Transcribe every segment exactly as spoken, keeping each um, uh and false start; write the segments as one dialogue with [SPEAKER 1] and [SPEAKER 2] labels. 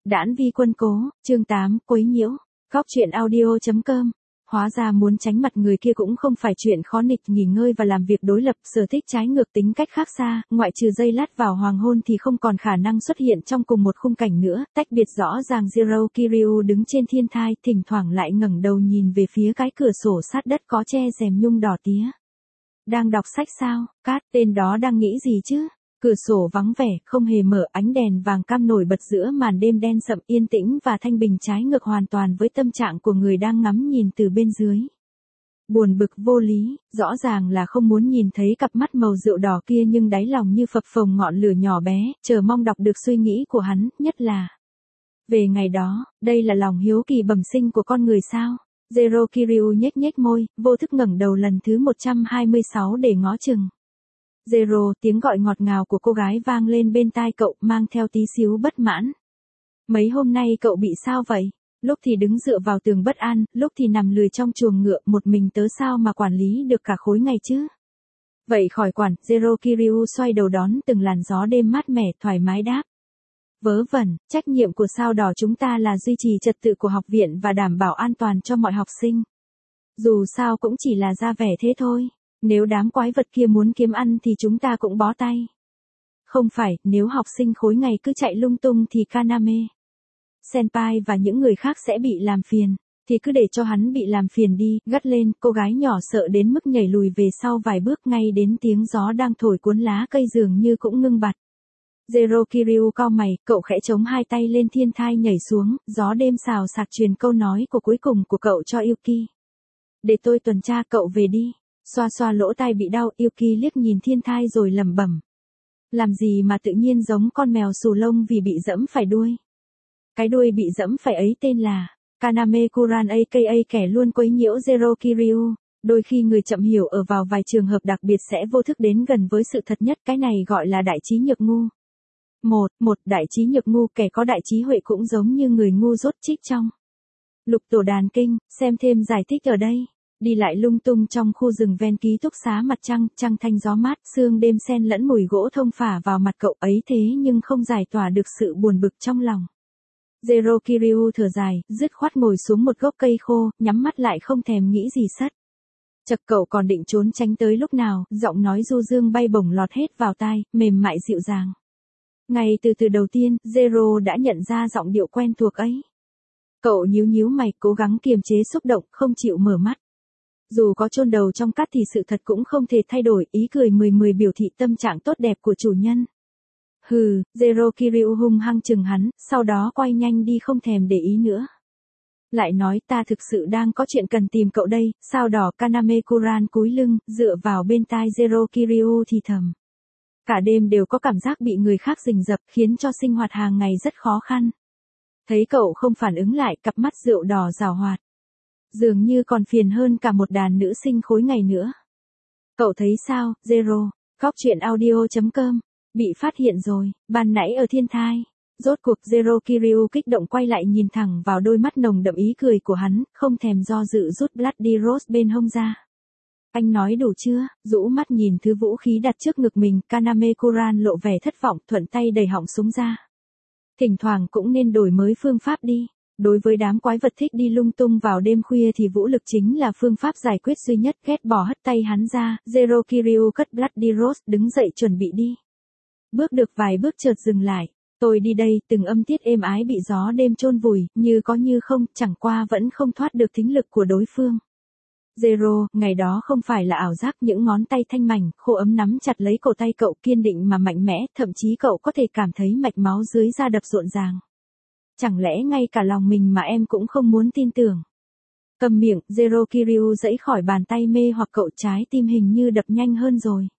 [SPEAKER 1] Đãn vi quân cố, chương tám, quấy nhiễu. Góc truyện audio chấm com. Hóa ra muốn tránh mặt người kia cũng không phải chuyện khó nịch, nghỉ ngơi và làm việc đối lập, sở thích trái ngược, tính cách khác xa, ngoại trừ giây lát vào hoàng hôn thì không còn khả năng xuất hiện trong cùng một khung cảnh nữa, tách biệt rõ ràng. Zero Kiryu đứng trên thiên thai, thỉnh thoảng lại ngẩng đầu nhìn về phía cái cửa sổ sát đất có che rèm nhung đỏ tía. Đang đọc sách sao? Cát, tên đó đang nghĩ gì chứ? Cửa sổ vắng vẻ, không hề mở, ánh đèn vàng cam nổi bật giữa màn đêm đen sậm, yên tĩnh và thanh bình, trái ngược hoàn toàn với tâm trạng của người đang ngắm nhìn từ bên dưới. Buồn bực vô lý, rõ ràng là không muốn nhìn thấy cặp mắt màu rượu đỏ kia, nhưng đáy lòng như phập phồng ngọn lửa nhỏ bé, chờ mong đọc được suy nghĩ của hắn, nhất là về ngày đó. Đây là lòng hiếu kỳ bẩm sinh của con người sao? Zero Kiryu nhếch nhếch môi, vô thức ngẩng đầu lần thứ một trăm hai mươi sáu để ngó chừng. Zero, tiếng gọi ngọt ngào của cô gái vang lên bên tai cậu, mang theo tí xíu bất mãn. Mấy hôm nay cậu bị sao vậy? Lúc thì đứng dựa vào tường bất an, lúc thì nằm lười trong chuồng ngựa, một mình tớ sao mà quản lý được cả khối ngày chứ? Vậy khỏi quản. Zero Kiryu xoay đầu đón từng làn gió đêm mát mẻ, thoải mái đáp. Vớ vẩn, trách nhiệm của sao đỏ chúng ta là duy trì trật tự của học viện và đảm bảo an toàn cho mọi học sinh. Dù sao cũng chỉ là ra vẻ thế thôi. Nếu đám quái vật kia muốn kiếm ăn thì chúng ta cũng bó tay. Không phải, nếu học sinh khối ngày cứ chạy lung tung thì Kaname Senpai và những người khác sẽ bị làm phiền. Thì cứ để cho hắn bị làm phiền đi, gắt lên. Cô gái nhỏ sợ đến mức nhảy lùi về sau vài bước, ngay đến tiếng gió đang thổi cuốn lá cây dường như cũng ngưng bặt. Zero Kiryu cau mày, cậu khẽ chống hai tay lên thiên thai nhảy xuống, gió đêm xào xạc truyền câu nói của cuối cùng của cậu cho Yuki. Để tôi tuần tra, cậu về đi. Xoa xoa lỗ tai bị đau, Yuki liếc nhìn thiên thai rồi lẩm bẩm. Làm gì mà tự nhiên giống con mèo xù lông vì bị dẫm phải đuôi. Cái đuôi bị dẫm phải ấy tên là Kaname Kuran, aka kẻ luôn quấy nhiễu Zero Kiryu. Đôi khi người chậm hiểu ở vào vài trường hợp đặc biệt sẽ vô thức đến gần với sự thật nhất, cái này gọi là đại trí nhược ngu. Một, một đại trí nhược ngu, kẻ có đại trí huệ cũng giống như người ngu dốt trích trong Lục Tổ Đàn Kinh, xem thêm giải thích ở đây. Đi lại lung tung trong khu rừng ven ký túc xá, mặt trăng, trăng thanh gió mát, sương đêm xen lẫn mùi gỗ thông phả vào mặt cậu ấy, thế nhưng không giải tỏa được sự buồn bực trong lòng. Zero Kiryu thở dài, dứt khoát ngồi xuống một gốc cây khô, nhắm mắt lại không thèm nghĩ gì sất. Chật, cậu còn định trốn tránh tới lúc nào, giọng nói du dương bay bổng lọt hết vào tai, mềm mại dịu dàng. Ngay từ từ đầu tiên, Zero đã nhận ra giọng điệu quen thuộc ấy. Cậu nhíu nhíu mày, cố gắng kiềm chế xúc động, không chịu mở mắt. Dù có chôn đầu trong cát thì sự thật cũng không thể thay đổi, ý cười mười mười biểu thị tâm trạng tốt đẹp của chủ nhân. Hừ, Zero Kiryu hung hăng chừng hắn, sau đó quay nhanh đi không thèm để ý nữa. Lại nói, ta thực sự đang có chuyện cần tìm cậu đây. Sao đỏ Kaname Kuran cúi lưng, dựa vào bên tai Zero Kiryu thì thầm. Cả đêm đều có cảm giác bị người khác rình rập, khiến cho sinh hoạt hàng ngày rất khó khăn. Thấy cậu không phản ứng lại, cặp mắt rượu đỏ giảo hoạt. Dường như còn phiền hơn cả một đàn nữ sinh khối ngày nữa. Cậu thấy sao, Zero? Góc truyện audio chấm com. Bị phát hiện rồi, ban nãy ở thiên thai. Rốt cuộc Zero Kiryu kích động quay lại nhìn thẳng vào đôi mắt nồng đậm ý cười của hắn, không thèm do dự rút Bloody Rose bên hông ra. Anh nói đủ chưa? Rũ mắt nhìn thứ vũ khí đặt trước ngực mình, Kaname Kuran lộ vẻ thất vọng, thuận tay đẩy họng súng ra. Thỉnh thoảng cũng nên đổi mới phương pháp đi. Đối với đám quái vật thích đi lung tung vào đêm khuya thì vũ lực chính là phương pháp giải quyết duy nhất. Ghét bỏ hất tay hắn ra, Zero Kiryu cất Bloody Rose, đứng dậy chuẩn bị đi. Bước được vài bước chợt dừng lại. Tôi đi đây, từng âm tiết êm ái bị gió đêm chôn vùi, như có như không, chẳng qua vẫn không thoát được thính lực của đối phương. Zero, ngày đó không phải là ảo giác, những ngón tay thanh mảnh, khô ấm nắm chặt lấy cổ tay cậu, kiên định mà mạnh mẽ, thậm chí cậu có thể cảm thấy mạch máu dưới da đập rộn ràng. Chẳng lẽ ngay cả lòng mình mà em cũng không muốn tin tưởng? Cầm miệng, Zero Kiryu giãy khỏi bàn tay mê hoặc cậu, trái tim hình như đập nhanh hơn rồi.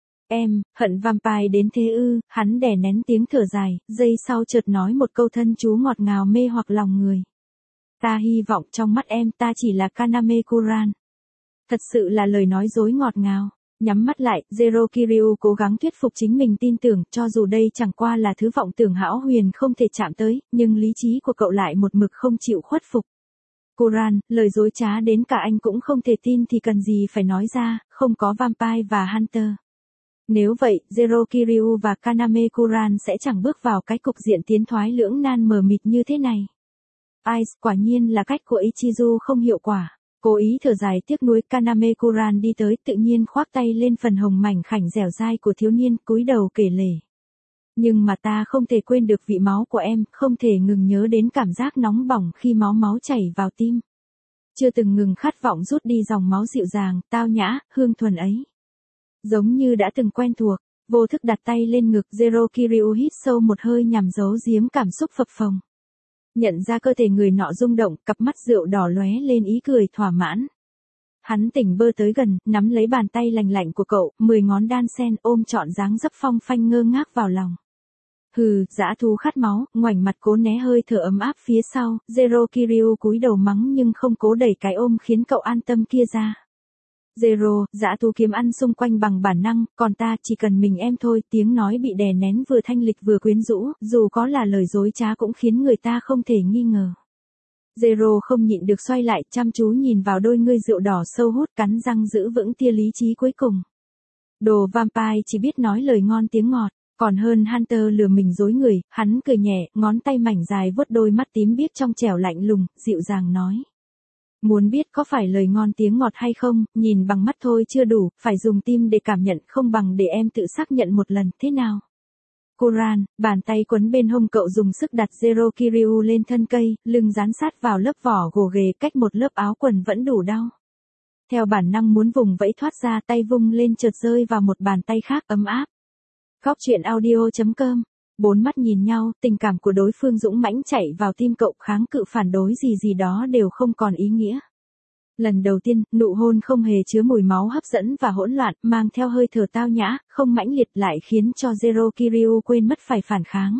[SPEAKER 1] Em, hận vampire đến thế ư? Hắn đè nén tiếng thở dài, giây sau chợt nói một câu thân chú ngọt ngào mê hoặc lòng người. Ta hy vọng trong mắt em ta chỉ là Kaname Kuran. Thật sự là lời nói dối ngọt ngào. Nhắm mắt lại, Zero Kiryu cố gắng thuyết phục chính mình tin tưởng, cho dù đây chẳng qua là thứ vọng tưởng hão huyền không thể chạm tới, nhưng lý trí của cậu lại một mực không chịu khuất phục. Kuran, lời dối trá đến cả anh cũng không thể tin thì cần gì phải nói ra, không có vampire và hunter. Nếu vậy, Zero Kiryu và Kaname Kuran sẽ chẳng bước vào cái cục diện tiến thoái lưỡng nan mờ mịt như thế này. Ai, quả nhiên là cách của Ichizu không hiệu quả. Cố ý thở dài tiếc nuối, Kaname Kuran đi tới tự nhiên khoác tay lên phần hồng mảnh khảnh dẻo dai của thiếu niên, cúi đầu kể lể. Nhưng mà ta không thể quên được vị máu của em, không thể ngừng nhớ đến cảm giác nóng bỏng khi máu máu chảy vào tim. Chưa từng ngừng khát vọng rút đi dòng máu dịu dàng, tao nhã, hương thuần ấy. Giống như đã từng quen thuộc, vô thức đặt tay lên ngực, Zero Kiryu hít sâu một hơi nhằm giấu giếm cảm xúc phập phồng. Nhận ra cơ thể người nọ rung động, cặp mắt rượu đỏ lóe lên ý cười thỏa mãn. Hắn tỉnh bơ tới gần, nắm lấy bàn tay lành lạnh của cậu, mười ngón đan sen ôm trọn dáng dấp phong phanh ngơ ngác vào lòng. Hừ, dã thú khát máu, ngoảnh mặt cố né hơi thở ấm áp phía sau, Zero Kiryu cúi đầu mắng nhưng không cố đẩy cái ôm khiến cậu an tâm kia ra. Zero, dã thú kiếm ăn xung quanh bằng bản năng, còn ta chỉ cần mình em thôi, tiếng nói bị đè nén vừa thanh lịch vừa quyến rũ, dù có là lời dối trá cũng khiến người ta không thể nghi ngờ. Zero không nhịn được xoay lại, chăm chú nhìn vào đôi ngươi rượu đỏ sâu hút, cắn răng giữ vững tia lý trí cuối cùng. Đồ vampire chỉ biết nói lời ngon tiếng ngọt, còn hơn Hunter lừa mình dối người, hắn cười nhẹ, ngón tay mảnh dài vuốt đôi mắt tím biếc trong trẻo lạnh lùng, dịu dàng nói. Muốn biết có phải lời ngon tiếng ngọt hay không, nhìn bằng mắt thôi chưa đủ, phải dùng tim để cảm nhận, không bằng để em tự xác nhận một lần, thế nào? Kuran, bàn tay quấn bên hông cậu dùng sức đặt Zero Kiryu lên thân cây, lưng dán sát vào lớp vỏ gồ ghề, cách một lớp áo quần vẫn đủ đau. Theo bản năng muốn vùng vẫy thoát ra, tay vung lên chợt rơi vào một bàn tay khác ấm áp. Góc truyện audio chấm com. Bốn mắt nhìn nhau, tình cảm của đối phương dũng mãnh chạy vào tim cậu, kháng cự phản đối gì gì đó đều không còn ý nghĩa. Lần đầu tiên, nụ hôn không hề chứa mùi máu hấp dẫn và hỗn loạn, mang theo hơi thở tao nhã, không mãnh liệt lại khiến cho Zero Kiryu quên mất phải phản kháng.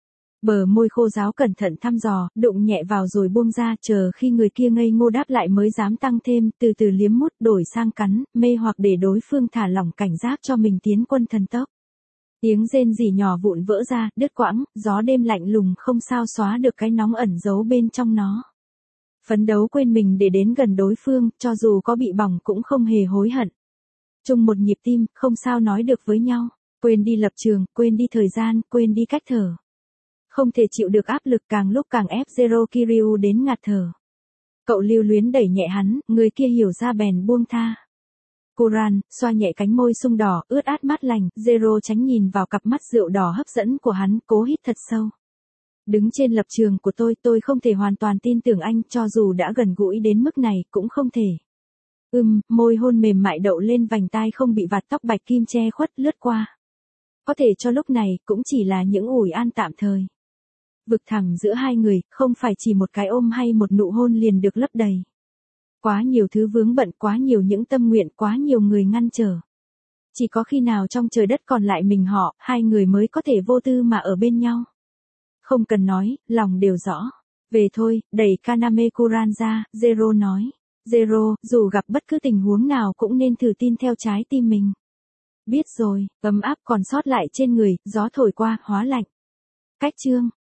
[SPEAKER 1] Bờ môi khô ráo cẩn thận thăm dò, đụng nhẹ vào rồi buông ra, chờ khi người kia ngây ngô đáp lại mới dám tăng thêm, từ từ liếm mút đổi sang cắn, mê hoặc để đối phương thả lỏng cảnh giác cho mình tiến quân thần tốc. Tiếng rên rỉ nhỏ vụn vỡ ra, đứt quãng, gió đêm lạnh lùng không sao xóa được cái nóng ẩn giấu bên trong nó. Phấn đấu quên mình để đến gần đối phương, cho dù có bị bỏng cũng không hề hối hận. Chung một nhịp tim, không sao nói được với nhau, quên đi lập trường, quên đi thời gian, quên đi cách thở. Không thể chịu được áp lực, càng lúc càng ép Zero Kiryu đến ngạt thở. Cậu lưu luyến đẩy nhẹ hắn, người kia hiểu ra bèn buông tha. Kuran, xoa nhẹ cánh môi sung đỏ, ướt át mát lành, Zero tránh nhìn vào cặp mắt rượu đỏ hấp dẫn của hắn, cố hít thật sâu. Đứng trên lập trường của tôi, tôi không thể hoàn toàn tin tưởng anh, cho dù đã gần gũi đến mức này, cũng không thể. Ừm, môi hôn mềm mại đậu lên vành tai không bị vạt tóc bạch kim che khuất lướt qua. Có thể cho lúc này, cũng chỉ là những ủi an tạm thời. Vực thẳm giữa hai người, không phải chỉ một cái ôm hay một nụ hôn liền được lấp đầy. Quá nhiều thứ vướng bận, quá nhiều những tâm nguyện, quá nhiều người ngăn trở. Chỉ có khi nào trong trời đất còn lại mình họ, hai người mới có thể vô tư mà ở bên nhau. Không cần nói, lòng đều rõ. Về thôi, đẩy Kaname Kuran ra, Zero nói. Zero, dù gặp bất cứ tình huống nào cũng nên thử tin theo trái tim mình. Biết rồi, ấm áp còn sót lại trên người, gió thổi qua, hóa lạnh. Cách chương.